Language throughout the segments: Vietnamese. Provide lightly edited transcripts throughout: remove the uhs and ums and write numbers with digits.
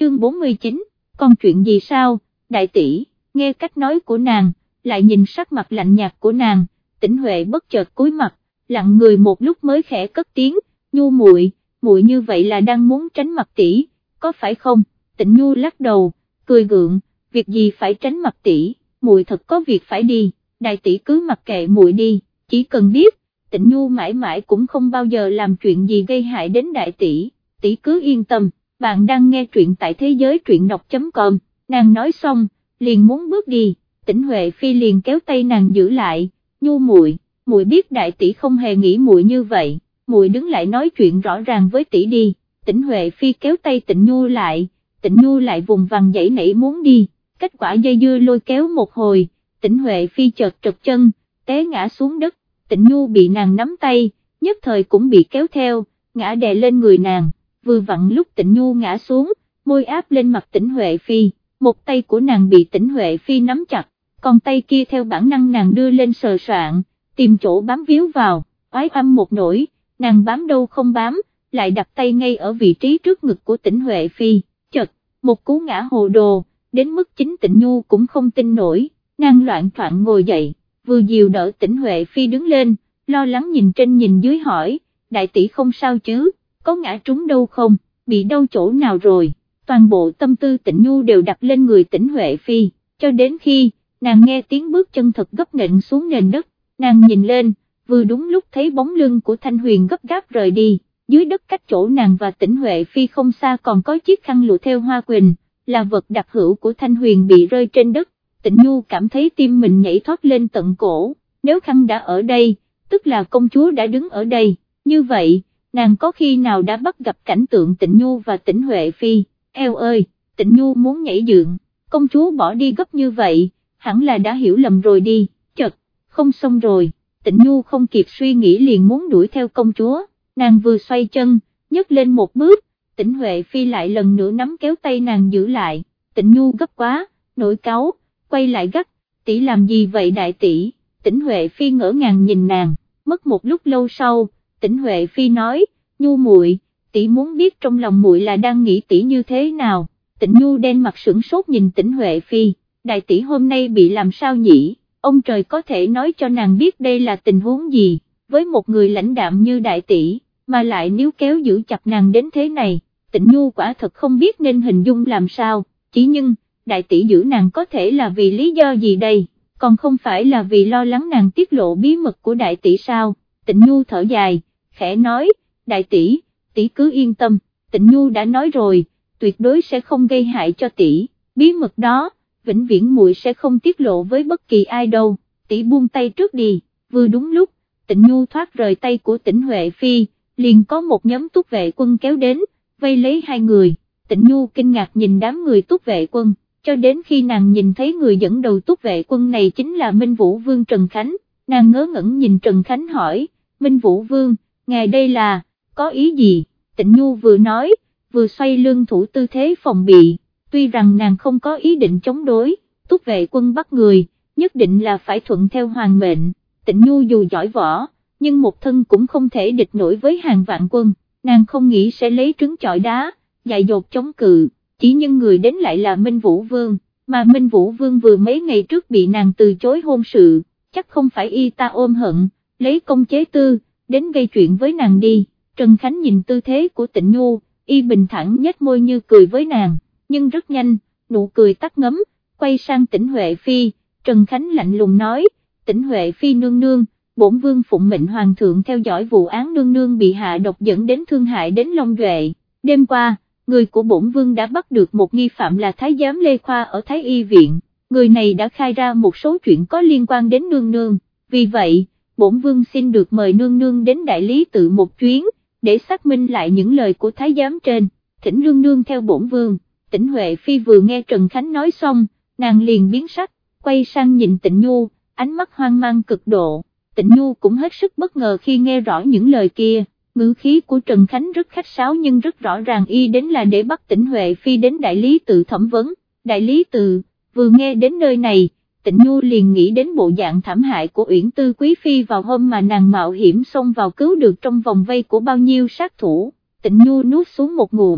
chương 49, còn chuyện gì sao, đại tỷ, nghe cách nói của nàng, lại nhìn sắc mặt lạnh nhạt của nàng, Tĩnh Huệ bất chợt cúi mặt, lặng người một lúc mới khẽ cất tiếng, Nhu muội, muội như vậy là đang muốn tránh mặt tỷ, có phải không? Tĩnh Nhu lắc đầu, cười gượng, việc gì phải tránh mặt tỷ, muội thật có việc phải đi, đại tỷ cứ mặc kệ muội đi, chỉ cần biết, Tĩnh Nhu mãi mãi cũng không bao giờ làm chuyện gì gây hại đến đại tỷ cứ yên tâm. Bạn đang nghe truyện tại thế giới truyện đọc.com, nàng nói xong, liền muốn bước đi, Tĩnh Huệ Phi liền kéo tay nàng giữ lại, Nhu muội, muội biết đại tỷ không hề nghĩ muội như vậy, muội đứng lại nói chuyện rõ ràng với tỷ đi. Tĩnh Huệ Phi kéo tay Tĩnh Nhu lại, Tĩnh Nhu lại vùng vằng giãy nảy muốn đi, kết quả dây dưa lôi kéo một hồi, Tĩnh Huệ Phi chợt trật chân, té ngã xuống đất, Tĩnh Nhu bị nàng nắm tay, nhất thời cũng bị kéo theo, ngã đè lên người nàng. Vừa vặn lúc Tĩnh Nhu ngã xuống, môi áp lên mặt Tĩnh Huệ Phi, một tay của nàng bị Tĩnh Huệ Phi nắm chặt, còn tay kia theo bản năng nàng đưa lên sờ soạng, tìm chỗ bám víu vào, oái âm một nỗi, nàng bám đâu không bám, lại đặt tay ngay ở vị trí trước ngực của Tĩnh Huệ Phi, chật, một cú ngã hồ đồ, đến mức chính Tĩnh Nhu cũng không tin nổi, nàng loạn choạng ngồi dậy, vừa dìu đỡ Tĩnh Huệ Phi đứng lên, lo lắng nhìn trên nhìn dưới hỏi, đại tỷ không sao chứ? Có ngã trúng đâu không, bị đau chỗ nào rồi, toàn bộ tâm tư Tĩnh Nhu đều đặt lên người Tĩnh Huệ Phi, cho đến khi, nàng nghe tiếng bước chân thật gấp nện xuống nền đất, nàng nhìn lên, vừa đúng lúc thấy bóng lưng của Thanh Huyền gấp gáp rời đi, dưới đất cách chỗ nàng và Tĩnh Huệ Phi không xa còn có chiếc khăn lụa theo hoa quỳnh, là vật đặc hữu của Thanh Huyền bị rơi trên đất, Tĩnh Nhu cảm thấy tim mình nhảy thoát lên tận cổ, nếu khăn đã ở đây, tức là công chúa đã đứng ở đây, như vậy, nàng có khi nào đã bắt gặp cảnh tượng Tĩnh Nhu và Tĩnh Huệ Phi, eo ơi, Tĩnh Nhu muốn nhảy dựng, công chúa bỏ đi gấp như vậy, hẳn là đã hiểu lầm rồi đi, chật, không xong rồi, Tĩnh Nhu không kịp suy nghĩ liền muốn đuổi theo công chúa, nàng vừa xoay chân, nhấc lên một bước, Tĩnh Huệ Phi lại lần nữa nắm kéo tay nàng giữ lại, Tĩnh Nhu gấp quá, nổi cáu, quay lại gắt, tỷ làm gì vậy đại tỷ, Tĩnh Huệ Phi ngỡ ngàng nhìn nàng, mất một lúc lâu sau, Tĩnh Huệ Phi nói, Nhu muội, tỷ muốn biết trong lòng muội là đang nghĩ tỷ như thế nào, Tĩnh Nhu đen mặt sửng sốt nhìn Tĩnh Huệ Phi, đại tỷ hôm nay bị làm sao nhỉ, ông trời có thể nói cho nàng biết đây là tình huống gì, với một người lãnh đạm như đại tỷ, mà lại níu kéo giữ chặt nàng đến thế này, Tĩnh Nhu quả thật không biết nên hình dung làm sao, chỉ nhưng, đại tỷ giữ nàng có thể là vì lý do gì đây, còn không phải là vì lo lắng nàng tiết lộ bí mật của đại tỷ sao, Tĩnh Nhu thở dài, khẽ nói, đại tỷ, tỷ cứ yên tâm, Tĩnh Nhu đã nói rồi, tuyệt đối sẽ không gây hại cho tỷ, bí mật đó, vĩnh viễn muội sẽ không tiết lộ với bất kỳ ai đâu, tỷ buông tay trước đi, vừa đúng lúc, Tĩnh Nhu thoát rời tay của Tĩnh Huệ Phi, liền có một nhóm túc vệ quân kéo đến, vây lấy hai người, Tĩnh Nhu kinh ngạc nhìn đám người túc vệ quân, cho đến khi nàng nhìn thấy người dẫn đầu túc vệ quân này chính là Minh Vũ Vương Trần Khánh, nàng ngớ ngẩn nhìn Trần Khánh hỏi, Minh Vũ Vương, ngài đây là, có ý gì, Tĩnh Nhu vừa nói, vừa xoay lưng thủ tư thế phòng bị, tuy rằng nàng không có ý định chống đối, túc vệ quân bắt người, nhất định là phải thuận theo hoàng mệnh, Tĩnh Nhu dù giỏi võ, nhưng một thân cũng không thể địch nổi với hàng vạn quân, nàng không nghĩ sẽ lấy trứng chọi đá, dại dột chống cự, chỉ nhưng người đến lại là Minh Vũ Vương, mà Minh Vũ Vương vừa mấy ngày trước bị nàng từ chối hôn sự, chắc không phải y ta ôm hận, lấy công chế tư, đến gây chuyện với nàng đi, Trần Khánh nhìn tư thế của Tĩnh Nhu, y bình thản nhếch môi như cười với nàng, nhưng rất nhanh, nụ cười tắt ngấm, quay sang Tĩnh Huệ Phi, Trần Khánh lạnh lùng nói, Tĩnh Huệ Phi nương nương, bổn vương phụng mệnh hoàng thượng theo dõi vụ án nương nương bị hạ độc dẫn đến thương hại đến Long Duệ, đêm qua, người của bổn vương đã bắt được một nghi phạm là Thái giám Lê Khoa ở Thái Y Viện, người này đã khai ra một số chuyện có liên quan đến nương nương, vì vậy, bổn vương xin được mời nương nương đến đại lý tự một chuyến, để xác minh lại những lời của thái giám trên, thỉnh nương nương theo bổn vương. Tĩnh Huệ Phi vừa nghe Trần Khánh nói xong, nàng liền biến sắc, quay sang nhìn Tĩnh Nhu, ánh mắt hoang mang cực độ, Tĩnh Nhu cũng hết sức bất ngờ khi nghe rõ những lời kia, ngữ khí của Trần Khánh rất khách sáo nhưng rất rõ ràng y đến là để bắt Tĩnh Huệ Phi đến đại lý tự thẩm vấn, đại lý tự, vừa nghe đến nơi này, Tĩnh Nhu liền nghĩ đến bộ dạng thảm hại của Uyển Tư Quý Phi vào hôm mà nàng mạo hiểm xông vào cứu được trong vòng vây của bao nhiêu sát thủ, Tĩnh Nhu nuốt xuống một ngụm,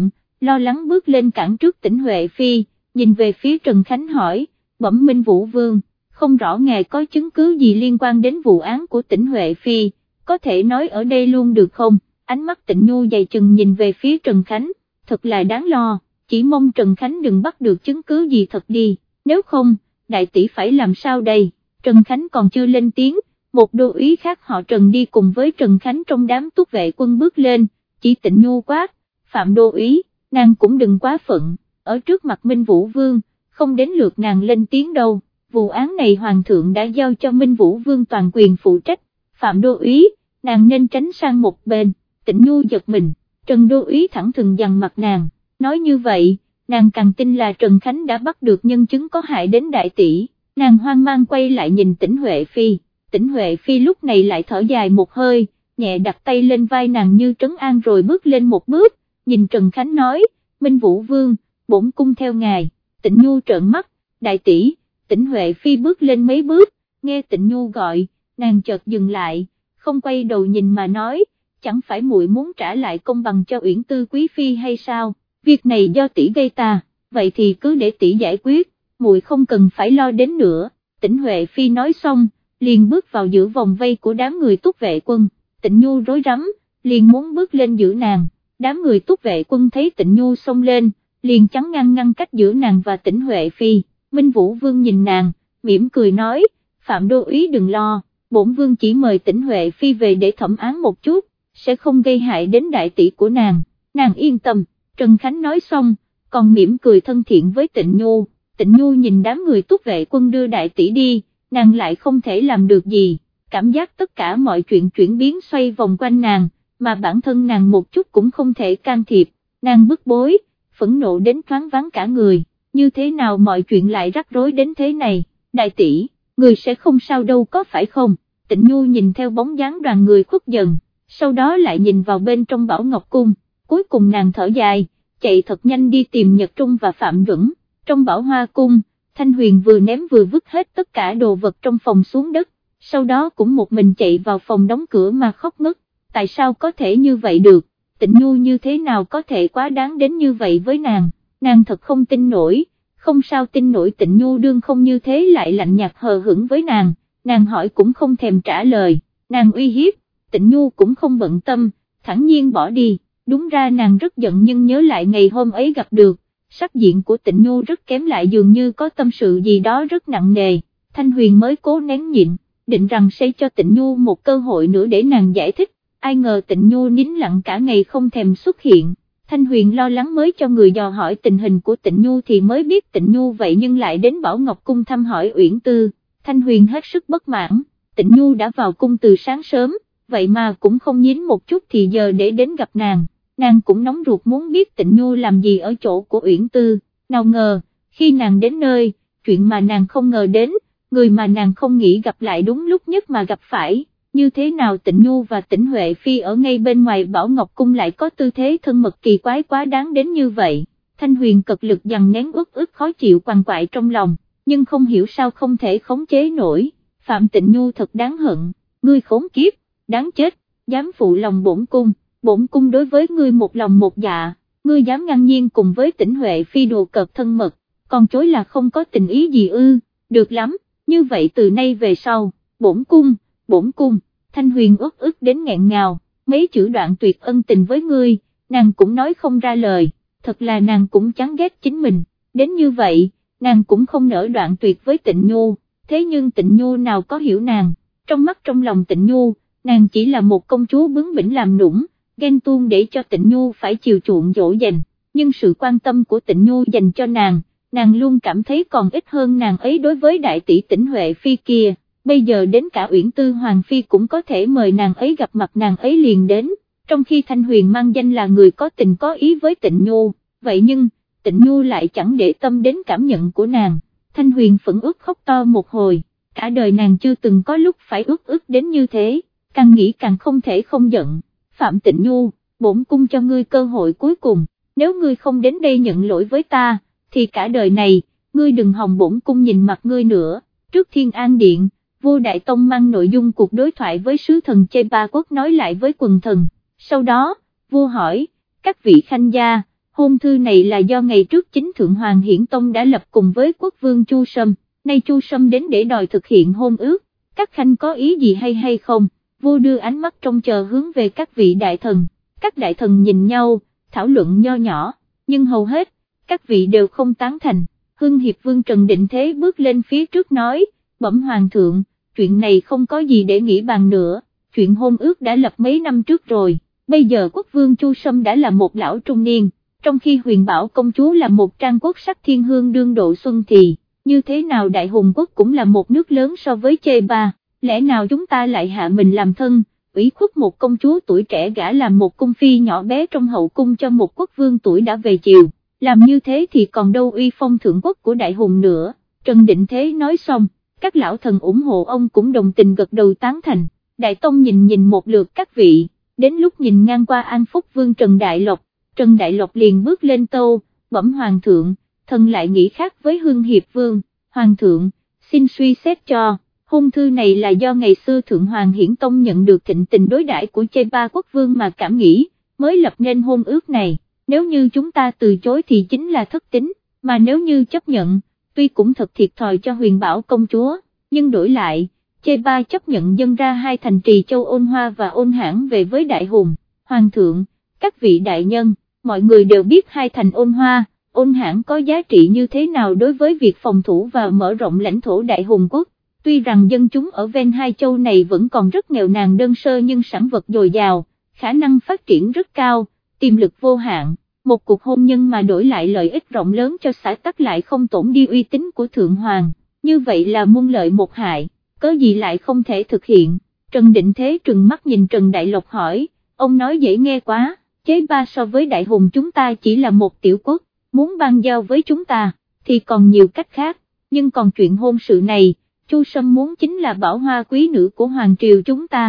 lo lắng bước lên cản trước Tĩnh Huệ Phi, nhìn về phía Trần Khánh hỏi, bẩm Minh Vũ Vương, không rõ ngài có chứng cứ gì liên quan đến vụ án của Tĩnh Huệ Phi, có thể nói ở đây luôn được không? Ánh mắt Tịnh Nhu dày chừng nhìn về phía Trần Khánh, thật là đáng lo, chỉ mong Trần Khánh đừng bắt được chứng cứ gì thật đi, nếu không, đại tỷ phải làm sao đây? Trần Khánh còn chưa lên tiếng, một đô úy khác họ Trần đi cùng với Trần Khánh trong đám túc vệ quân bước lên, chỉ Tịnh Nhu quát, Phạm đô úy, nàng cũng đừng quá phận, ở trước mặt Minh Vũ Vương, không đến lượt nàng lên tiếng đâu, vụ án này Hoàng thượng đã giao cho Minh Vũ Vương toàn quyền phụ trách, Phạm đô úy, nàng nên tránh sang một bên. Tịnh Nhu giật mình, Trần đô úy thẳng thừng dằn mặt nàng, nói như vậy, nàng càng tin là Trần Khánh đã bắt được nhân chứng có hại đến đại tỷ, nàng hoang mang quay lại nhìn Tĩnh Huệ Phi, Tĩnh Huệ Phi lúc này lại thở dài một hơi, nhẹ đặt tay lên vai nàng như trấn an rồi bước lên một bước, nhìn Trần Khánh nói, Minh Vũ Vương, bổn cung theo ngài, Tịnh Nhu trợn mắt, đại tỷ, Tĩnh Huệ Phi bước lên mấy bước, nghe Tịnh Nhu gọi, nàng chợt dừng lại, không quay đầu nhìn mà nói, chẳng phải muội muốn trả lại công bằng cho Uyển Tư quý phi hay sao, việc này do tỷ gây ta, vậy thì cứ để tỷ giải quyết, muội không cần phải lo đến nữa. Tĩnh Huệ Phi nói xong, liền bước vào giữa vòng vây của đám người túc vệ quân, Tịnh Nhu rối rắm, liền muốn bước lên giữ nàng, đám người túc vệ quân thấy Tịnh Nhu xông lên, liền chắn ngăn cách giữa nàng và Tĩnh Huệ Phi. Minh Vũ Vương nhìn nàng, mỉm cười nói, Phạm đô úy đừng lo, bổn vương chỉ mời Tĩnh Huệ Phi về để thẩm án một chút, sẽ không gây hại đến đại tỷ của nàng yên tâm. Trần Khánh nói xong, còn mỉm cười thân thiện với Tịnh Nhu, Tịnh Nhu nhìn đám người túc vệ quân đưa đại tỷ đi, nàng lại không thể làm được gì, cảm giác tất cả mọi chuyện chuyển biến xoay vòng quanh nàng, mà bản thân nàng một chút cũng không thể can thiệp, nàng bức bối, phẫn nộ đến thoáng váng cả người, như thế nào mọi chuyện lại rắc rối đến thế này, đại tỷ, người sẽ không sao đâu có phải không? Tịnh Nhu nhìn theo bóng dáng đoàn người khuất dần, sau đó lại nhìn vào bên trong Bảo Ngọc Cung, cuối cùng nàng thở dài, chạy thật nhanh đi tìm Nhật Trung và Phạm Duẩn. Trong Bảo Hoa Cung, Thanh Huyền vừa ném vừa vứt hết tất cả đồ vật trong phòng xuống đất, sau đó cũng một mình chạy vào phòng đóng cửa mà khóc ngất, tại sao có thể như vậy được, Tịnh Nhu như thế nào có thể quá đáng đến như vậy với nàng thật không tin nổi, không sao tin nổi Tịnh Nhu đương không như thế lại lạnh nhạt hờ hững với nàng hỏi cũng không thèm trả lời, nàng uy hiếp, Tịnh Nhu cũng không bận tâm, thản nhiên bỏ đi, đúng ra nàng rất giận nhưng nhớ lại ngày hôm ấy gặp được, sắc diện của Tịnh Nhu rất kém lại dường như có tâm sự gì đó rất nặng nề, Thanh Huyền mới cố nén nhịn, định rằng sẽ cho Tịnh Nhu một cơ hội nữa để nàng giải thích, ai ngờ Tịnh Nhu nín lặng cả ngày không thèm xuất hiện, Thanh Huyền lo lắng mới cho người dò hỏi tình hình của Tịnh Nhu thì mới biết Tịnh Nhu vậy nhưng lại đến Bảo Ngọc Cung thăm hỏi Uyển Tư, Thanh Huyền hết sức bất mãn, Tịnh Nhu đã vào cung từ sáng sớm, vậy mà cũng không nhín một chút thì giờ để đến gặp nàng cũng nóng ruột muốn biết Tịnh Nhu làm gì ở chỗ của Uyển Tư, nào ngờ, khi nàng đến nơi, chuyện mà nàng không ngờ đến, người mà nàng không nghĩ gặp lại đúng lúc nhất mà gặp phải, như thế nào Tịnh Nhu và Tĩnh Huệ Phi ở ngay bên ngoài Bảo Ngọc Cung lại có tư thế thân mật kỳ quái quá đáng đến như vậy, Thanh Huyền cực lực dằn nén uất ức khó chịu quằn quại trong lòng, nhưng không hiểu sao không thể khống chế nổi, Phạm Tịnh Nhu thật đáng hận, ngươi khốn kiếp, đáng chết, dám phụ lòng bổn cung đối với ngươi một lòng một dạ, ngươi dám ngang nhiên cùng với Tĩnh Huệ Phi đùa cợt thân mật, còn chối là không có tình ý gì ư, được lắm, như vậy từ nay về sau, bổn cung, Thanh Huyền uất ức đến nghẹn ngào, mấy chữ đoạn tuyệt ân tình với ngươi, nàng cũng nói không ra lời, thật là nàng cũng chán ghét chính mình, đến như vậy, nàng cũng không nỡ đoạn tuyệt với Tịnh Nhu, thế nhưng Tịnh Nhu nào có hiểu nàng, trong mắt trong lòng Tịnh Nhu, nàng chỉ là một công chúa bướng bỉnh làm nũng, ghen tuông để cho Tịnh Nhu phải chiều chuộng dỗ dành, nhưng sự quan tâm của Tịnh Nhu dành cho nàng luôn cảm thấy còn ít hơn nàng ấy đối với đại tỷ Tĩnh Huệ Phi kia, bây giờ đến cả Uyển Tư Hoàng Phi cũng có thể mời nàng ấy gặp mặt nàng ấy liền đến, trong khi Thanh Huyền mang danh là người có tình có ý với Tịnh Nhu, vậy nhưng, Tịnh Nhu lại chẳng để tâm đến cảm nhận của nàng, Thanh Huyền phẫn uất khóc to một hồi, cả đời nàng chưa từng có lúc phải uất ức đến như thế, càng nghĩ càng không thể không giận. Phạm Tịnh Nhu, bổn cung cho ngươi cơ hội cuối cùng, nếu ngươi không đến đây nhận lỗi với ta, thì cả đời này, ngươi đừng hòng bổn cung nhìn mặt ngươi nữa. Trước Thiên An Điện, vua Đại Tông mang nội dung cuộc đối thoại với sứ thần Chê Ba Quốc nói lại với quần thần, sau đó, vua hỏi, các vị khanh gia, hôn thư này là do ngày trước chính Thượng Hoàng Hiển Tông đã lập cùng với quốc vương Chu Sâm, nay Chu Sâm đến để đòi thực hiện hôn ước, các khanh có ý gì hay không? Vua đưa ánh mắt trông chờ hướng về các vị đại thần, các đại thần nhìn nhau, thảo luận nho nhỏ, nhưng hầu hết, các vị đều không tán thành. Hưng Hiệp Vương Trần Định Thế bước lên phía trước nói, bẩm Hoàng thượng, chuyện này không có gì để nghĩ bàn nữa, chuyện hôn ước đã lập mấy năm trước rồi, bây giờ quốc vương Chu Sâm đã là một lão trung niên, trong khi Huyền Bảo công chúa là một trang quốc sắc thiên hương đương độ xuân thì, như thế nào Đại Hùng quốc cũng là một nước lớn so với Chê Ba, lẽ nào chúng ta lại hạ mình làm thân, ủy khuất một công chúa tuổi trẻ gả làm một cung phi nhỏ bé trong hậu cung cho một quốc vương tuổi đã về chiều, làm như thế thì còn đâu uy phong thượng quốc của Đại Hùng nữa. Trần Định Thế nói xong, các lão thần ủng hộ ông cũng đồng tình gật đầu tán thành. Đại Tông nhìn một lượt các vị, đến lúc nhìn ngang qua An Phúc Vương Trần Đại Lộc liền bước lên tâu, bẩm Hoàng thượng, thần lại nghĩ khác với Hưng Hiệp Vương, Hoàng thượng, xin suy xét cho, hôn thư này là do ngày xưa Thượng Hoàng Hiển Tông nhận được thịnh tình đối đãi của Chê Ba quốc vương mà cảm nghĩ, mới lập nên hôn ước này, nếu như chúng ta từ chối thì chính là thất tín, mà nếu như chấp nhận, tuy cũng thật thiệt thòi cho Huyền Bảo công chúa, nhưng đổi lại, Chê Ba chấp nhận dâng ra hai thành trì Châu Ôn Hoa và Ôn Hãn về với Đại Hùng. Hoàng thượng, các vị đại nhân, mọi người đều biết hai thành Ôn Hoa, Ôn Hãn có giá trị như thế nào đối với việc phòng thủ và mở rộng lãnh thổ Đại Hùng quốc. Tuy rằng dân chúng ở ven hai châu này vẫn còn rất nghèo nàn đơn sơ nhưng sản vật dồi dào, khả năng phát triển rất cao, tiềm lực vô hạn. Một cuộc hôn nhân mà đổi lại lợi ích rộng lớn cho xã tắc lại không tổn đi uy tín của Thượng Hoàng, như vậy là muôn lợi một hại, có gì lại không thể thực hiện. Trần Định Thế trừng mắt nhìn Trần Đại Lộc hỏi, ông nói dễ nghe quá, Chê Ba so với Đại Hùng chúng ta chỉ là một tiểu quốc, muốn ban giao với chúng ta, thì còn nhiều cách khác, nhưng còn chuyện hôn sự này, Chu Sâm muốn chính là bảo hoa quý nữ của Hoàng triều chúng ta,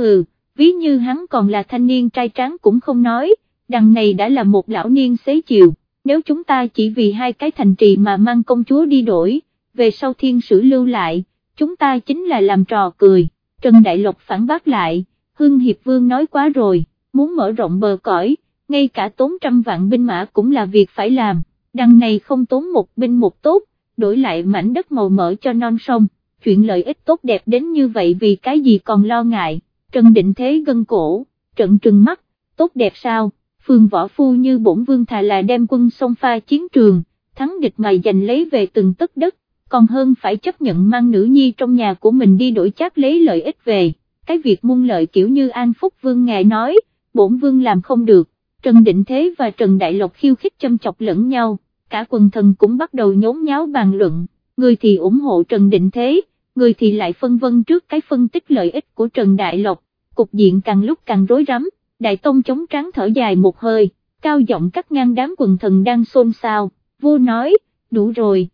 ví như hắn còn là thanh niên trai tráng cũng không nói, đằng này đã là một lão niên xế chiều, nếu chúng ta chỉ vì hai cái thành trì mà mang công chúa đi đổi, về sau thiên sử lưu lại, chúng ta chính là làm trò cười. Trần Đại Lộc phản bác lại, Hưng Hiệp Vương nói quá rồi, muốn mở rộng bờ cõi, ngay cả tốn trăm vạn binh mã cũng là việc phải làm, đằng này không tốn một binh một tốt, đổi lại mảnh đất màu mỡ cho non sông, chuyện lợi ích tốt đẹp đến như vậy vì cái gì còn lo ngại. Trần Định Thế gân cổ, trận trừng mắt, tốt đẹp sao, phường võ phu như bổn vương thà là đem quân xông pha chiến trường, thắng địch mà giành lấy về từng tấc đất, còn hơn phải chấp nhận mang nữ nhi trong nhà của mình đi đổi chác lấy lợi ích về, cái việc muôn lợi kiểu như An Phúc Vương ngài nói, bổn vương làm không được. Trần Định Thế và Trần Đại Lộc khiêu khích châm chọc lẫn nhau, cả quần thần cũng bắt đầu nhốn nháo bàn luận, người thì ủng hộ Trần Định Thế, người thì lại phân vân trước cái phân tích lợi ích của Trần Đại Lộc, cục diện càng lúc càng rối rắm. Đại Tông chống trán thở dài một hơi, cao giọng cắt ngang đám quần thần đang xôn xao, vua nói, đủ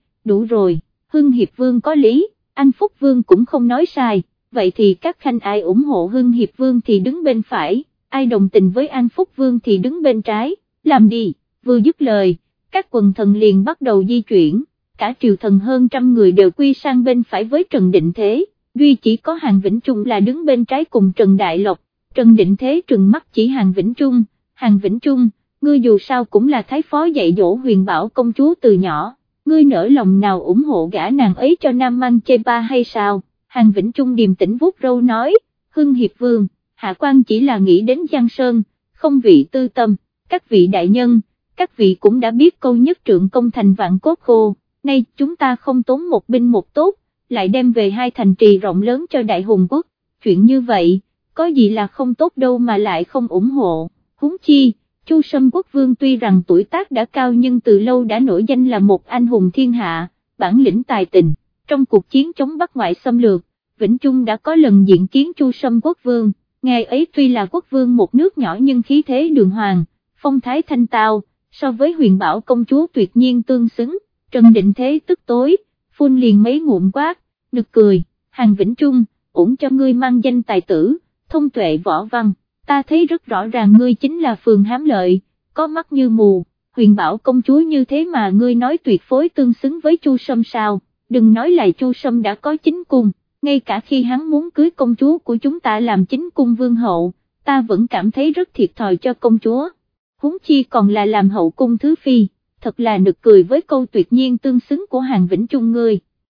rồi, Hưng Hiệp Vương có lý, An Phúc Vương cũng không nói sai, vậy thì các khanh ai ủng hộ Hưng Hiệp Vương thì đứng bên phải, ai đồng tình với An Phúc Vương thì đứng bên trái, làm đi. Vừa dứt lời, các quần thần liền bắt đầu di chuyển, cả triều thần hơn trăm người đều quy sang bên phải với Trần Định Thế, duy chỉ có Hàn Vĩnh Trung là đứng bên trái cùng Trần Đại Lộc. Trần Định Thế trừng mắt chỉ Hàn Vĩnh Trung, ngươi dù sao cũng là thái phó dạy dỗ Huyền Bảo công chúa từ nhỏ, ngươi nỡ lòng nào ủng hộ gả nàng ấy cho Nam Mang Chê Ba hay sao? Hàn Vĩnh Trung điềm tĩnh vuốt râu nói, Hưng Hiệp Vương, hạ quan chỉ là nghĩ đến Giang Sơn, không vị tư tâm, các vị đại nhân, các vị cũng đã biết câu nhất trượng công thành vạn cốt khô, nay chúng ta không tốn một binh một tốt, lại đem về hai thành trì rộng lớn cho Đại Hùng quốc, chuyện như vậy, có gì là không tốt đâu mà lại không ủng hộ, huống chi, Chu Sâm quốc vương tuy rằng tuổi tác đã cao nhưng từ lâu đã nổi danh là một anh hùng thiên hạ, bản lĩnh tài tình, trong cuộc chiến chống Bắc ngoại xâm lược, Vĩnh Trung đã có lần diện kiến Chu Sâm quốc vương, ngài ấy tuy là quốc vương một nước nhỏ nhưng khí thế đường hoàng, phong thái thanh tao, so với Huyền Bảo công chúa tuyệt nhiên tương xứng. Trần Định Thế tức tối, phun liền mấy ngụm quát, nực cười, Hàn Vĩnh Trung, ổn cho ngươi mang danh tài tử, thông tuệ võ văn, ta thấy rất rõ ràng ngươi chính là phường hám lợi, có mắt như mù, Huyền Bảo công chúa như thế mà ngươi nói tuyệt phối tương xứng với Chu Sâm sao, đừng nói là Chu Sâm đã có chính cung, ngay cả khi hắn muốn cưới công chúa của chúng ta làm chính cung vương hậu, ta vẫn cảm thấy rất thiệt thòi cho công chúa. huống chi còn là làm hậu cung thứ phi, thật là nực cười với câu tuyệt nhiên tương xứng của Hàn Vĩnh Chung ngươi.